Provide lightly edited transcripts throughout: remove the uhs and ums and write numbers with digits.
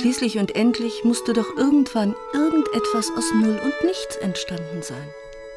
Schließlich und endlich musste doch irgendwann irgendetwas aus Null und Nichts entstanden sein.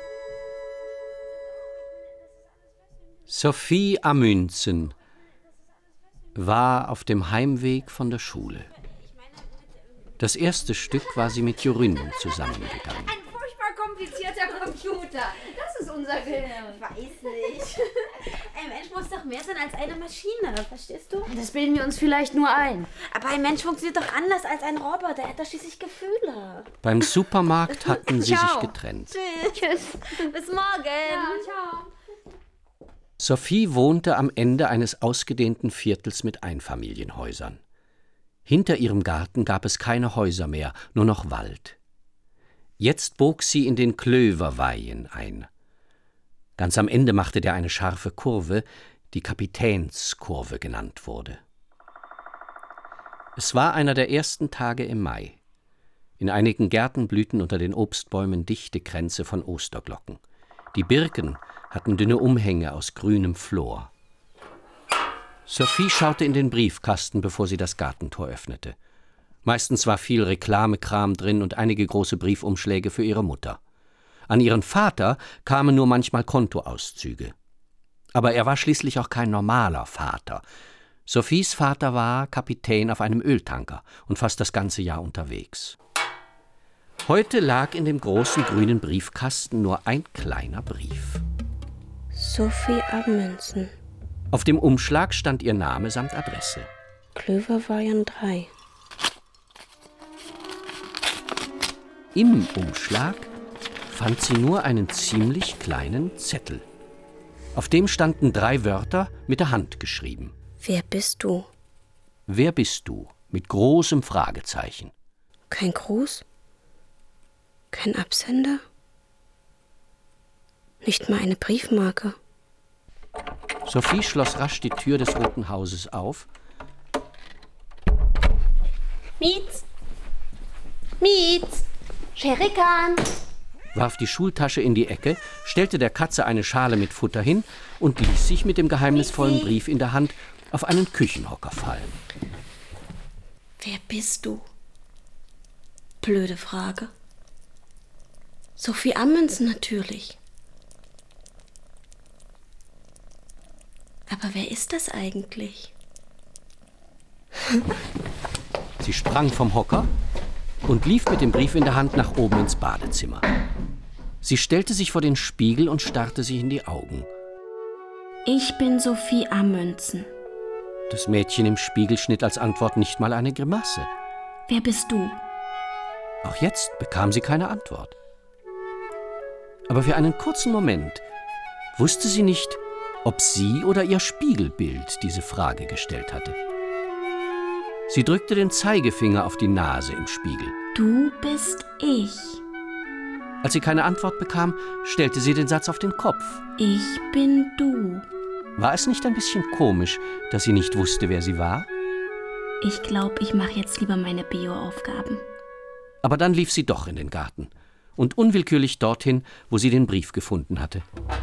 Sophie Amundsen war auf dem Heimweg von der Schule. Das erste Stück war sie mit Jorunn zusammengegangen. Ein furchtbar komplizierter Computer. Das ist unser Gehirn. Weiß nicht. Ein Mensch muss doch mehr sein als eine Maschine, verstehst du? Das bilden wir uns vielleicht nur ein. Aber ein Mensch funktioniert doch anders als ein Roboter. Er hat doch schließlich Gefühle. Beim Supermarkt hatten sie sich getrennt. Tschüss. Bis morgen. Ja, ciao. Sophie wohnte am Ende eines ausgedehnten Viertels mit Einfamilienhäusern. Hinter ihrem Garten gab es keine Häuser mehr, nur noch Wald. Jetzt bog sie in den Klöverweihen ein. Ganz am Ende machte der eine scharfe Kurve, die Kapitänskurve genannt wurde. Es war einer der ersten Tage im Mai. In einigen Gärten blühten unter den Obstbäumen dichte Kränze von Osterglocken. Die Birken hatten dünne Umhänge aus grünem Flor. Sophie schaute in den Briefkasten, bevor sie das Gartentor öffnete. Meistens war viel Reklamekram drin und einige große Briefumschläge für ihre Mutter. An ihren Vater kamen nur manchmal Kontoauszüge. Aber er war schließlich auch kein normaler Vater. Sophies Vater war Kapitän auf einem Öltanker und fast das ganze Jahr unterwegs. Heute lag in dem großen grünen Briefkasten nur ein kleiner Brief. Sophie Amundsen. Auf dem Umschlag stand ihr Name samt Adresse. Klöverweihen 3. Im Umschlag fand sie nur einen ziemlich kleinen Zettel. Auf dem standen 3 Wörter mit der Hand geschrieben. Wer bist du? Wer bist du? Mit großem Fragezeichen. Kein Gruß? Kein Absender? Nicht mal eine Briefmarke. Sophie schloss rasch die Tür des Roten Hauses auf. Mietz! Mietz! Scherikan! Warf die Schultasche in die Ecke, stellte der Katze eine Schale mit Futter hin und ließ sich mit dem geheimnisvollen Brief in der Hand auf einen Küchenhocker fallen. Wer bist du? Blöde Frage. Sophie Amundsen natürlich. Aber wer ist das eigentlich? Sie sprang vom Hocker und lief mit dem Brief in der Hand nach oben ins Badezimmer. Sie stellte sich vor den Spiegel und starrte sich in die Augen. Ich bin Sophie Amundsen. Das Mädchen im Spiegel schnitt als Antwort nicht mal eine Grimasse. Wer bist du? Auch jetzt bekam sie keine Antwort. Aber für einen kurzen Moment wusste sie nicht, ob sie oder ihr Spiegelbild diese Frage gestellt hatte. Sie drückte den Zeigefinger auf die Nase im Spiegel. Du bist ich. Als sie keine Antwort bekam, stellte sie den Satz auf den Kopf. Ich bin du. War es nicht ein bisschen komisch, dass sie nicht wusste, wer sie war? Ich glaube, ich mache jetzt lieber meine Bio-Aufgaben. Aber dann lief sie doch in den Garten und unwillkürlich dorthin, wo sie den Brief gefunden hatte.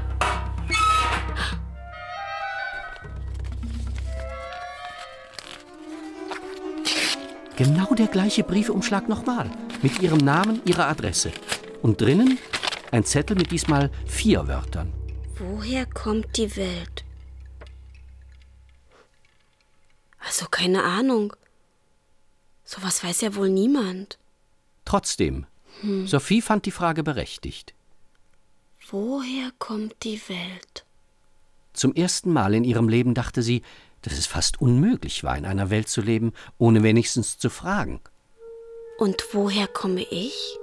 Genau der gleiche Briefumschlag nochmal, mit ihrem Namen, ihrer Adresse. Und drinnen ein Zettel mit diesmal 4 Wörtern. Woher kommt die Welt? Also keine Ahnung. Sowas weiß ja wohl niemand. Trotzdem, Sophie fand die Frage berechtigt. Woher kommt die Welt? Zum ersten Mal in ihrem Leben dachte sie, dass es fast unmöglich war, in einer Welt zu leben, ohne wenigstens zu fragen. Und woher komme ich?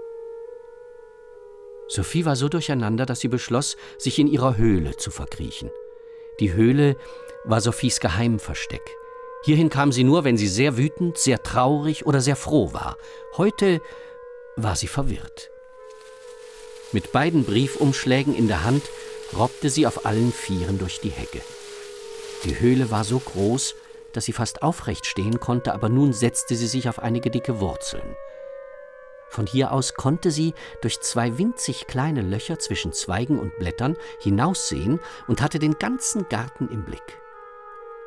Sophie war so durcheinander, dass sie beschloss, sich in ihrer Höhle zu verkriechen. Die Höhle war Sophies Geheimversteck. Hierhin kam sie nur, wenn sie sehr wütend, sehr traurig oder sehr froh war. Heute war sie verwirrt. Mit beiden Briefumschlägen in der Hand robbte sie auf allen 4 durch die Hecke. Die Höhle war so groß, dass sie fast aufrecht stehen konnte, aber nun setzte sie sich auf einige dicke Wurzeln. Von hier aus konnte sie durch 2 winzig kleine Löcher zwischen Zweigen und Blättern hinaussehen und hatte den ganzen Garten im Blick.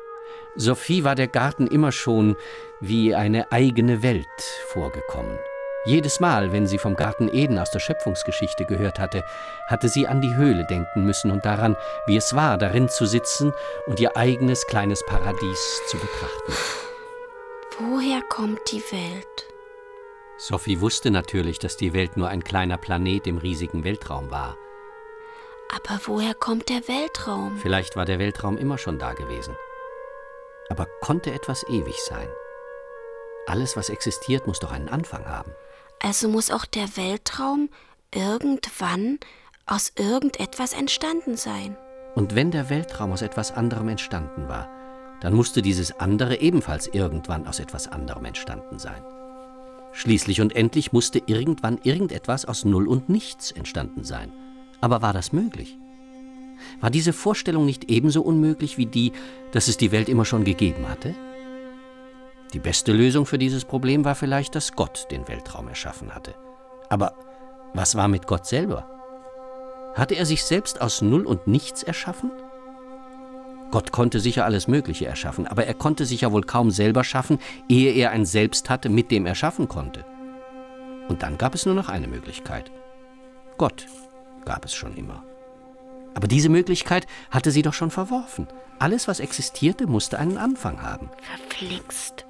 Sophie war der Garten immer schon wie eine eigene Welt vorgekommen. Jedes Mal, wenn sie vom Garten Eden aus der Schöpfungsgeschichte gehört hatte, hatte sie an die Höhle denken müssen und daran, wie es war, darin zu sitzen und ihr eigenes kleines Paradies zu betrachten. Woher kommt die Welt? Sophie wusste natürlich, dass die Welt nur ein kleiner Planet im riesigen Weltraum war. Aber woher kommt der Weltraum? Vielleicht war der Weltraum immer schon da gewesen. Aber konnte etwas ewig sein? Alles, was existiert, muss doch einen Anfang haben. Also muss auch der Weltraum irgendwann aus irgendetwas entstanden sein. Und wenn der Weltraum aus etwas anderem entstanden war, dann musste dieses andere ebenfalls irgendwann aus etwas anderem entstanden sein. Schließlich und endlich musste irgendwann irgendetwas aus Null und Nichts entstanden sein. Aber war das möglich? War diese Vorstellung nicht ebenso unmöglich wie die, dass es die Welt immer schon gegeben hatte? Die beste Lösung für dieses Problem war vielleicht, dass Gott den Weltraum erschaffen hatte. Aber was war mit Gott selber? Hatte er sich selbst aus Null und Nichts erschaffen? Gott konnte sicher alles Mögliche erschaffen, aber er konnte sich ja wohl kaum selber schaffen, ehe er ein Selbst hatte, mit dem er schaffen konnte. Und dann gab es nur noch eine Möglichkeit. Gott gab es schon immer. Aber diese Möglichkeit hatte sie doch schon verworfen. Alles, was existierte, musste einen Anfang haben. Verflixt.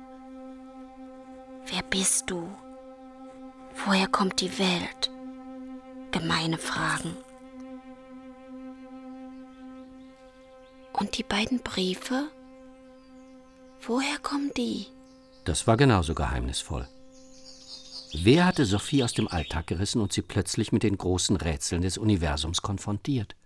Wer bist du? Woher kommt die Welt? Gemeine Fragen. Und die beiden Briefe? Woher kommen die? Das war genauso geheimnisvoll. Wer hatte Sophie aus dem Alltag gerissen und sie plötzlich mit den großen Rätseln des Universums konfrontiert?